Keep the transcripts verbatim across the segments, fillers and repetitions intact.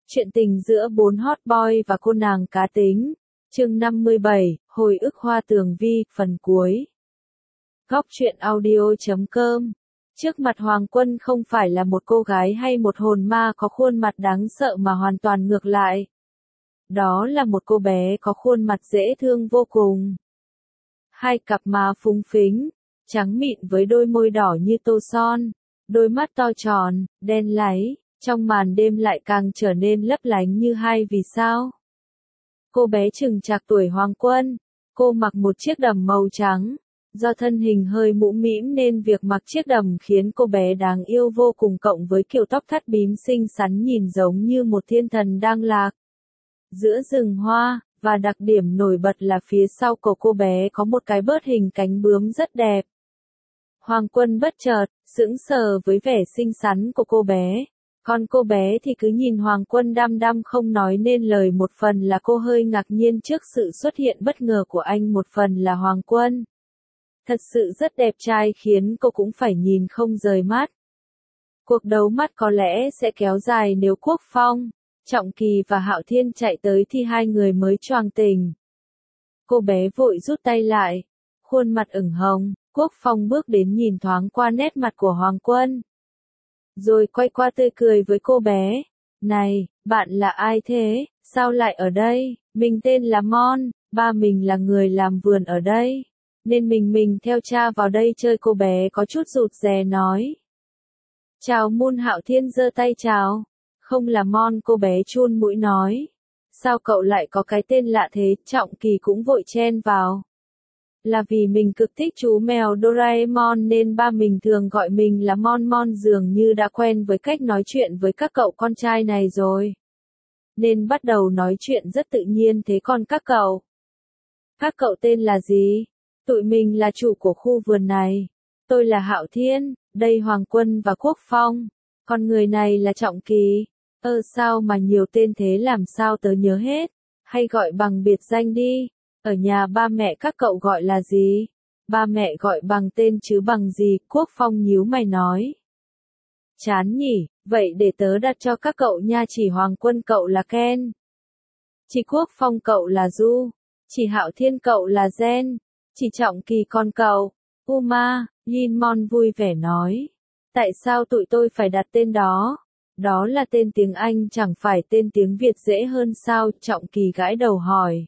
Chuyện tình giữa bốn hot boy và cô nàng cá tính. Chương năm mươi bảy, hồi ức Hoa Tường Vi, phần cuối. Góc truyện audio chấm com. Trước mặt Hoàng Quân không phải là một cô gái hay một hồn ma có khuôn mặt đáng sợ mà hoàn toàn ngược lại. Đó là một cô bé có khuôn mặt dễ thương vô cùng. Hai cặp má phúng phính, trắng mịn với đôi môi đỏ như tô son, đôi mắt to tròn, đen láy, trong màn đêm lại càng trở nên lấp lánh như hai vì sao. Cô bé chừng chạc tuổi Hoàng Quân, cô mặc một chiếc đầm màu trắng. Do thân hình hơi mũm mĩm nên việc mặc chiếc đầm khiến cô bé đáng yêu vô cùng, cộng với kiểu tóc thắt bím xinh xắn nhìn giống như một thiên thần đang lạc giữa rừng hoa, và đặc điểm nổi bật là phía sau cổ cô bé có một cái bớt hình cánh bướm rất đẹp. Hoàng Quân bất chợt, sững sờ với vẻ xinh xắn của cô bé. Còn cô bé thì cứ nhìn Hoàng Quân đăm đăm không nói nên lời, một phần là cô hơi ngạc nhiên trước sự xuất hiện bất ngờ của anh, một phần là Hoàng Quân thật sự rất đẹp trai khiến cô cũng phải nhìn không rời mắt. Cuộc đấu mắt có lẽ sẽ kéo dài nếu Quốc Phong, Trọng Kỳ và Hạo Thiên chạy tới thì hai người mới choàng tình. Cô bé vội rút tay lại, khuôn mặt ửng hồng. Quốc Phong bước đến nhìn thoáng qua nét mặt của Hoàng Quân, rồi quay qua tươi cười với cô bé. Này, bạn là ai thế, sao lại ở đây? Mình tên là Mon, ba mình là người làm vườn ở đây, nên mình mình theo cha vào đây chơi. Cô bé có chút rụt rè nói. Chào Mon. Hạo Thiên giơ tay chào. Không là Mon, cô bé chun mũi nói. Sao cậu lại có cái tên lạ thế? Trọng Kỳ cũng vội chen vào. Là vì mình cực thích chú mèo Doraemon nên ba mình thường gọi mình là Mon. Mon dường như đã quen với cách nói chuyện với các cậu con trai này rồi, nên bắt đầu nói chuyện rất tự nhiên. Thế còn các cậu? Các cậu tên là gì? Tụi mình là chủ của khu vườn này. Tôi là Hạo Thiên, đây Hoàng Quân và Quốc Phong. Còn người này là Trọng Kỳ. Ơ sao mà nhiều tên thế, làm sao tớ nhớ hết. Hay gọi bằng biệt danh đi. Ở nhà ba mẹ các cậu gọi là gì? Ba mẹ gọi bằng tên chứ bằng gì? Quốc Phong nhíu mày nói. Chán nhỉ, vậy để tớ đặt cho các cậu nha. Chỉ Hoàng Quân cậu là Ken. Chỉ Quốc Phong cậu là Du. Chỉ Hạo Thiên cậu là Gen. Chỉ Trọng Kỳ con cậu, Uma. Yin Mon vui vẻ nói. Tại sao tụi tôi phải đặt tên đó? Đó là tên tiếng Anh, chẳng phải tên tiếng Việt dễ hơn sao? Trọng Kỳ gãi đầu hỏi.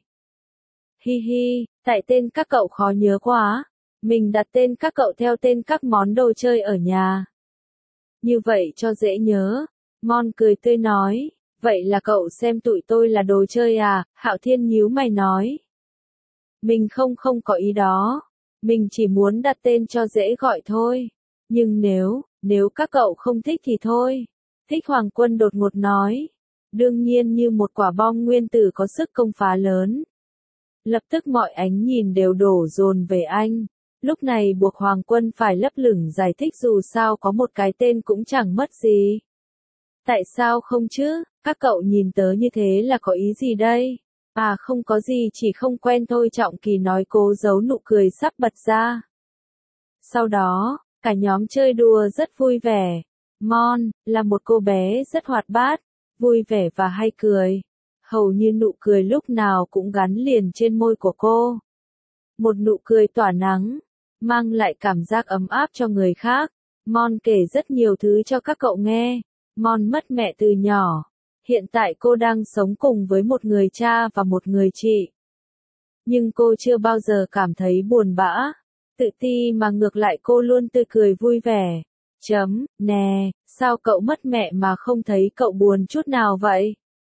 Hi hi, tại tên các cậu khó nhớ quá. Mình đặt tên các cậu theo tên các món đồ chơi ở nhà. Như vậy cho dễ nhớ. Mon cười tươi nói. Vậy là cậu xem tụi tôi là đồ chơi à? Hạo Thiên nhíu mày nói. Mình không không có ý đó. Mình chỉ muốn đặt tên cho dễ gọi thôi. Nhưng nếu, nếu các cậu không thích thì thôi. Thích. Hoàng Quân đột ngột nói. Đương nhiên, như một quả bom nguyên tử có sức công phá lớn. Lập tức mọi ánh nhìn đều đổ dồn về anh. Lúc này buộc Hoàng Quân phải lấp lửng giải thích, dù sao có một cái tên cũng chẳng mất gì. Tại sao không chứ? Các cậu nhìn tớ như thế là có ý gì đây? À không có gì, chỉ không quen thôi. Trọng Kỳ nói, cố giấu nụ cười sắp bật ra. Sau đó, cả nhóm chơi đùa rất vui vẻ. Mon là một cô bé rất hoạt bát, vui vẻ và hay cười. Hầu như nụ cười lúc nào cũng gắn liền trên môi của cô. Một nụ cười tỏa nắng, mang lại cảm giác ấm áp cho người khác. Mon kể rất nhiều thứ cho các cậu nghe. Mon mất mẹ từ nhỏ. Hiện tại cô đang sống cùng với một người cha và một người chị. Nhưng cô chưa bao giờ cảm thấy buồn bã, tự ti, mà ngược lại cô luôn tươi cười vui vẻ. Chấm, nè, sao cậu mất mẹ mà không thấy cậu buồn chút nào vậy?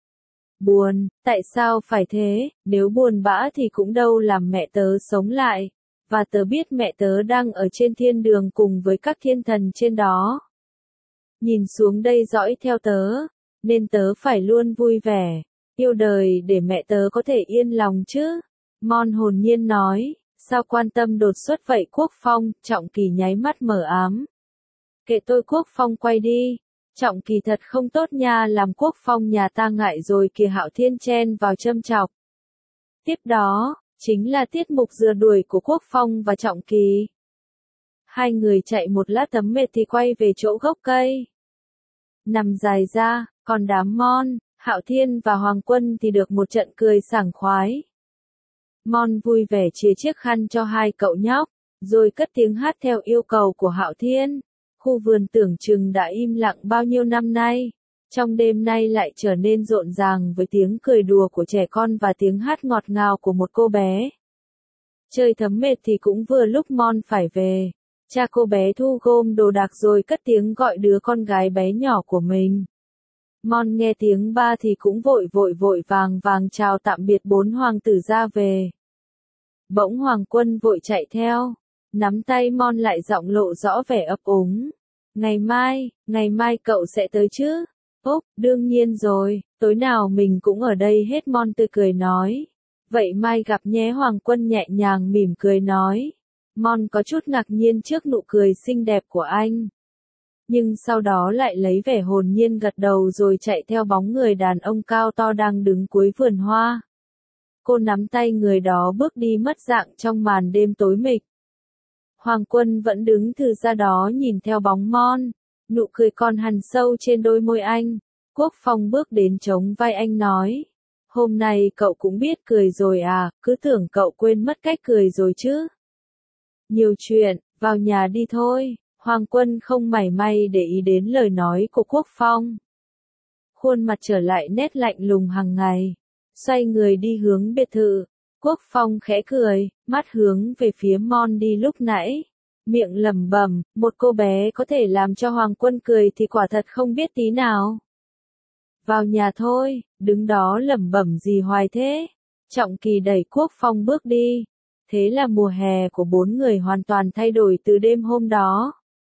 Buồn, tại sao phải thế? Nếu buồn bã thì cũng đâu làm mẹ tớ sống lại. Và tớ biết mẹ tớ đang ở trên thiên đường cùng với các thiên thần trên đó. Nhìn xuống đây dõi theo tớ. Nên tớ phải luôn vui vẻ, yêu đời để mẹ tớ có thể yên lòng chứ. Mon hồn nhiên nói. Sao quan tâm đột xuất vậy Quốc Phong? Trọng Kỳ nháy mắt mờ ám. Kệ tôi. Quốc Phong quay đi. Trọng Kỳ thật không tốt nha, làm Quốc Phong nhà ta ngại rồi kìa. Hạo Thiên chen vào châm chọc. Tiếp đó, chính là tiết mục rượt đuổi của Quốc Phong và Trọng Kỳ. Hai người chạy một lát tấm mệt thì quay về chỗ gốc cây. Nằm dài ra, còn đám Mon, Hạo Thiên và Hoàng Quân thì được một trận cười sảng khoái. Mon vui vẻ chia chiếc khăn cho hai cậu nhóc, rồi cất tiếng hát theo yêu cầu của Hạo Thiên. Khu vườn tưởng chừng đã im lặng bao nhiêu năm nay, trong đêm nay lại trở nên rộn ràng với tiếng cười đùa của trẻ con và tiếng hát ngọt ngào của một cô bé. Chơi thấm mệt thì cũng vừa lúc Mon phải về. Cha cô bé thu gom đồ đạc rồi cất tiếng gọi đứa con gái bé nhỏ của mình. Mon nghe tiếng ba thì cũng vội vội vội vàng vàng chào tạm biệt bốn hoàng tử ra về. Bỗng Hoàng Quân vội chạy theo, nắm tay Mon lại giọng lộ rõ vẻ ấp úng. Ngày mai, ngày mai cậu sẽ tới chứ? Úp, đương nhiên rồi, tối nào mình cũng ở đây hết, Mon tươi cười nói. Vậy mai gặp nhé, Hoàng Quân nhẹ nhàng mỉm cười nói. Mon có chút ngạc nhiên trước nụ cười xinh đẹp của anh. Nhưng sau đó lại lấy vẻ hồn nhiên gật đầu rồi chạy theo bóng người đàn ông cao to đang đứng cuối vườn hoa. Cô nắm tay người đó bước đi mất dạng trong màn đêm tối mịt. Hoàng Quân vẫn đứng từ ra đó nhìn theo bóng Mon, nụ cười còn hằn sâu trên đôi môi anh. Quốc Phong bước đến chống vai anh nói. Hôm nay cậu cũng biết cười rồi à, cứ tưởng cậu quên mất cách cười rồi chứ. Nhiều chuyện, vào nhà đi thôi. Hoàng Quân không mảy may để ý đến lời nói của Quốc Phong. Khuôn mặt trở lại nét lạnh lùng hàng ngày. Xoay người đi hướng biệt thự. Quốc Phong khẽ cười, mắt hướng về phía Mon đi lúc nãy. Miệng lẩm bẩm, một cô bé có thể làm cho Hoàng Quân cười thì quả thật không biết tí nào. Vào nhà thôi, đứng đó lẩm bẩm gì hoài thế. Trọng Kỳ đẩy Quốc Phong bước đi. Thế là mùa hè của bốn người hoàn toàn thay đổi từ đêm hôm đó.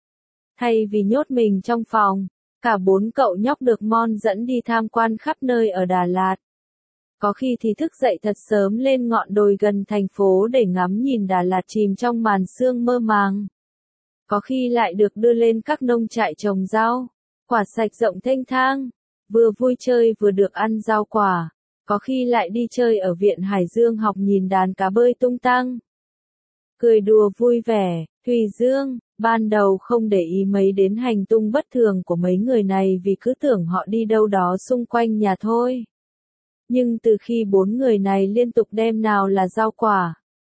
Thay vì nhốt mình trong phòng, cả bốn cậu nhóc được Mon dẫn đi tham quan khắp nơi ở Đà Lạt. Có khi thì thức dậy thật sớm lên ngọn đồi gần thành phố để ngắm nhìn Đà Lạt chìm trong màn sương mơ màng. Có khi lại được đưa lên các nông trại trồng rau, quả sạch rộng thênh thang, vừa vui chơi vừa được ăn rau quả. Có khi lại đi chơi ở viện Hải Dương học nhìn đàn cá bơi tung tăng. Cười đùa vui vẻ, Thùy Dương, ban đầu không để ý mấy đến hành tung bất thường của mấy người này vì cứ tưởng họ đi đâu đó xung quanh nhà thôi. Nhưng từ khi bốn người này liên tục đem nào là rau quả,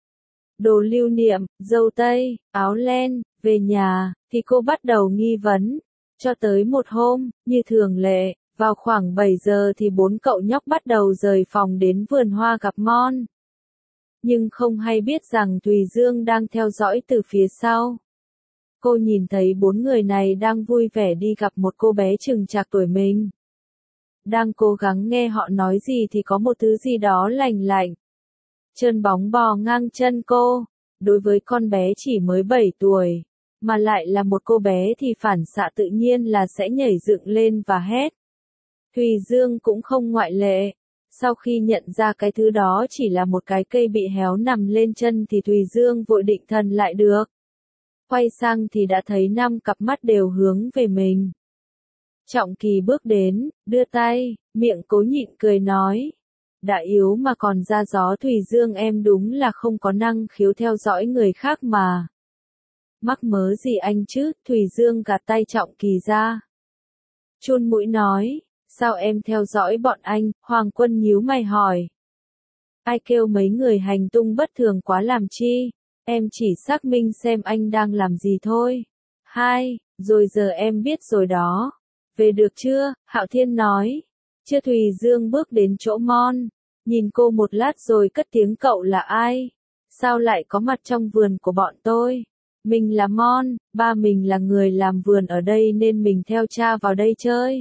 đồ lưu niệm, dâu tây, áo len, về nhà, thì cô bắt đầu nghi vấn. Cho tới một hôm, như thường lệ, vào khoảng bảy giờ thì bốn cậu nhóc bắt đầu rời phòng đến vườn hoa gặp Mon. Nhưng không hay biết rằng Thùy Dương đang theo dõi từ phía sau. Cô nhìn thấy bốn người này đang vui vẻ đi gặp một cô bé chừng chạc tuổi mình. Đang cố gắng nghe họ nói gì thì có một thứ gì đó lành lạnh. Trơn bóng bò ngang chân cô. Đối với con bé chỉ mới bảy tuổi, mà lại là một cô bé thì phản xạ tự nhiên là sẽ nhảy dựng lên và hét. Thùy Dương cũng không ngoại lệ. Sau khi nhận ra cái thứ đó chỉ là một cái cây bị héo nằm lên chân thì Thùy Dương vội định thần lại được. Quay sang thì đã thấy năm cặp mắt đều hướng về mình. Trọng Kỳ bước đến, đưa tay, miệng cố nhịn cười nói. Đã yếu mà còn ra gió, Thùy Dương em đúng là không có năng khiếu theo dõi người khác mà. Mắc mớ gì anh chứ, Thùy Dương gạt tay Trọng Kỳ ra. Chun mũi nói, sao em theo dõi bọn anh, Hoàng Quân nhíu mày hỏi. Ai kêu mấy người hành tung bất thường quá làm chi, em chỉ xác minh xem anh đang làm gì thôi. Hai, rồi giờ em biết rồi đó. Về được chưa, Hạo Thiên nói. Chưa. Thùy Dương bước đến chỗ Mon, nhìn cô một lát rồi cất tiếng, cậu là ai? Sao lại có mặt trong vườn của bọn tôi? Mình là Mon, ba mình là người làm vườn ở đây nên mình theo cha vào đây chơi.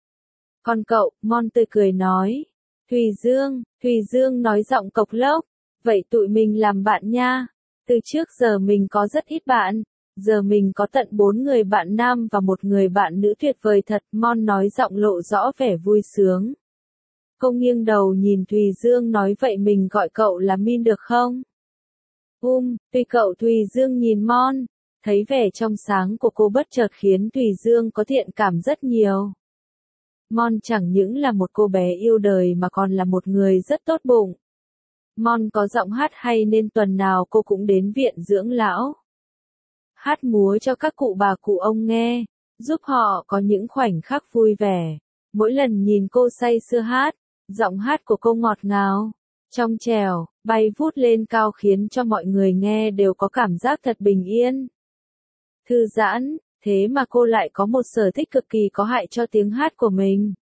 Còn cậu, Mon tươi cười nói. Thùy Dương, Thùy Dương nói giọng cộc lốc. Vậy tụi mình làm bạn nha. Từ trước giờ mình có rất ít bạn. Giờ mình có tận bốn người bạn nam và một người bạn nữ tuyệt vời thật, Mon nói giọng lộ rõ vẻ vui sướng. Cô nghiêng đầu nhìn Thùy Dương nói, vậy mình gọi cậu là Min được không? Um, tùy cậu. Thùy Dương nhìn Mon, thấy vẻ trong sáng của cô bất chợt khiến Thùy Dương có thiện cảm rất nhiều. Mon chẳng những là một cô bé yêu đời mà còn là một người rất tốt bụng. Mon có giọng hát hay nên tuần nào cô cũng đến viện dưỡng lão. Hát múa cho các cụ bà cụ ông nghe, giúp họ có những khoảnh khắc vui vẻ. Mỗi lần nhìn cô say sưa hát, giọng hát của cô ngọt ngào, trong trẻo, bay vút lên cao khiến cho mọi người nghe đều có cảm giác thật bình yên, thư giãn, thế mà cô lại có một sở thích cực kỳ có hại cho tiếng hát của mình.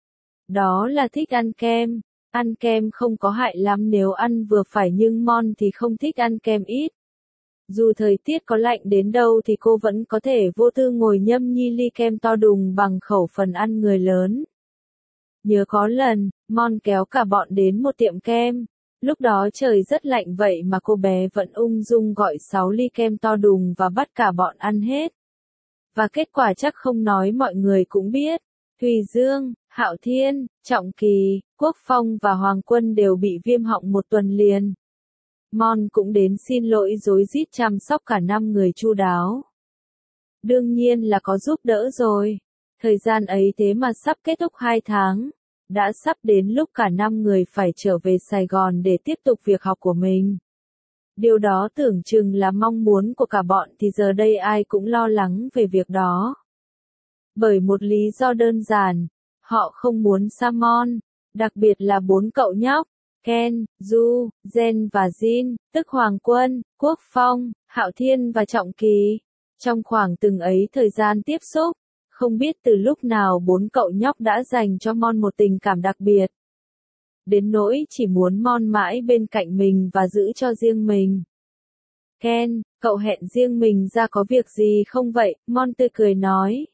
Đó là thích ăn kem. Ăn kem không có hại lắm nếu ăn vừa phải nhưng Mon thì không thích ăn kem ít. Dù thời tiết có lạnh đến đâu thì cô vẫn có thể vô tư ngồi nhâm nhi ly kem to đùng bằng khẩu phần ăn người lớn. Nhớ có lần, Mon kéo cả bọn đến một tiệm kem. Lúc đó trời rất lạnh vậy mà cô bé vẫn ung dung gọi sáu ly kem to đùng và bắt cả bọn ăn hết. Và kết quả chắc không nói mọi người cũng biết. Thùy Dương, Hạo Thiên, Trọng Kỳ, Quốc Phong và Hoàng Quân đều bị viêm họng một tuần liền. Mon cũng đến xin lỗi rối rít chăm sóc cả năm người chu đáo. Đương nhiên là có giúp đỡ rồi. Thời gian ấy thế mà sắp kết thúc hai tháng. Đã sắp đến lúc cả năm người phải trở về Sài Gòn để tiếp tục việc học của mình. Điều đó tưởng chừng là mong muốn của cả bọn thì giờ đây ai cũng lo lắng về việc đó. Bởi một lý do đơn giản, họ không muốn xa Mon, đặc biệt là bốn cậu nhóc, Ken, Du, Zen và Jin, tức Hoàng Quân, Quốc Phong, Hạo Thiên và Trọng Kỳ. Trong khoảng từng ấy thời gian tiếp xúc, không biết từ lúc nào bốn cậu nhóc đã dành cho Mon một tình cảm đặc biệt. Đến nỗi chỉ muốn Mon mãi bên cạnh mình và giữ cho riêng mình. Ken, cậu hẹn riêng mình ra có việc gì không vậy? Mon tươi cười nói.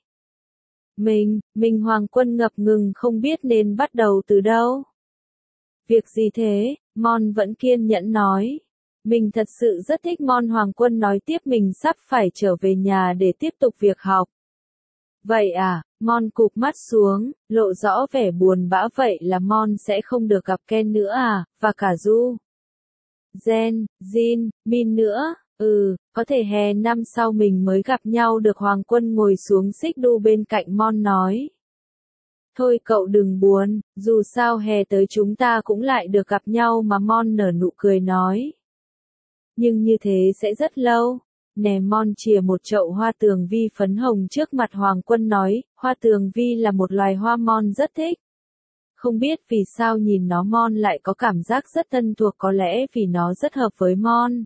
Mình, mình Hoàng Quân ngập ngừng không biết nên bắt đầu từ đâu. Việc gì thế? Mon vẫn kiên nhẫn nói. Mình thật sự rất thích Mon. Hoàng Quân nói tiếp, mình sắp phải trở về nhà để tiếp tục việc học. Vậy à? Mon cụp mắt xuống, lộ rõ vẻ buồn bã. Vậy là Mon sẽ không được gặp Ken nữa à, và cả Du, Zen, Jin, Min nữa. Ừ, có thể hè năm sau mình mới gặp nhau được. Hoàng Quân ngồi xuống xích đu bên cạnh Mon nói. Thôi cậu đừng buồn, dù sao hè tới chúng ta cũng lại được gặp nhau mà. Mon nở nụ cười nói. Nhưng như thế sẽ rất lâu. Nè, Mon chìa một chậu hoa tường vi phấn hồng trước mặt Hoàng Quân nói, hoa tường vi là một loài hoa Mon rất thích. Không biết vì sao nhìn nó Mon lại có cảm giác rất thân thuộc, có lẽ vì nó rất hợp với Mon.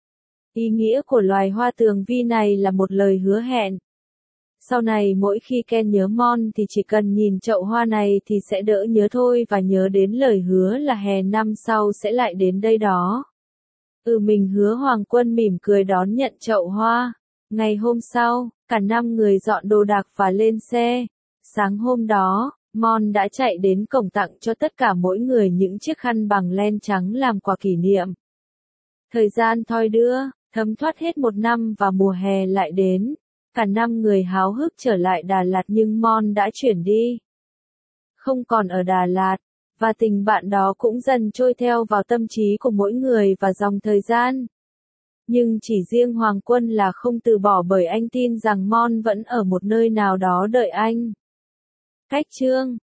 Ý nghĩa của loài hoa tường vi này là một lời hứa hẹn. Sau này mỗi khi Ken nhớ Mon thì chỉ cần nhìn chậu hoa này thì sẽ đỡ nhớ thôi, và nhớ đến lời hứa là hè năm sau sẽ lại đến đây đó. Ừ, mình hứa. Hoàng Quân mỉm cười đón nhận chậu hoa. Ngày hôm sau, cả năm người dọn đồ đạc và lên xe. Sáng hôm đó, Mon đã chạy đến cổng tặng cho tất cả mỗi người những chiếc khăn bằng len trắng làm quà kỷ niệm. Thời gian thoi đưa, thấm thoát hết một năm và mùa hè lại đến. Cả năm người háo hức trở lại Đà Lạt nhưng Mon đã chuyển đi. Không còn ở Đà Lạt, và tình bạn đó cũng dần trôi theo vào tâm trí của mỗi người và dòng thời gian. Nhưng chỉ riêng Hoàng Quân là không từ bỏ, bởi anh tin rằng Mon vẫn ở một nơi nào đó đợi anh. Cách chương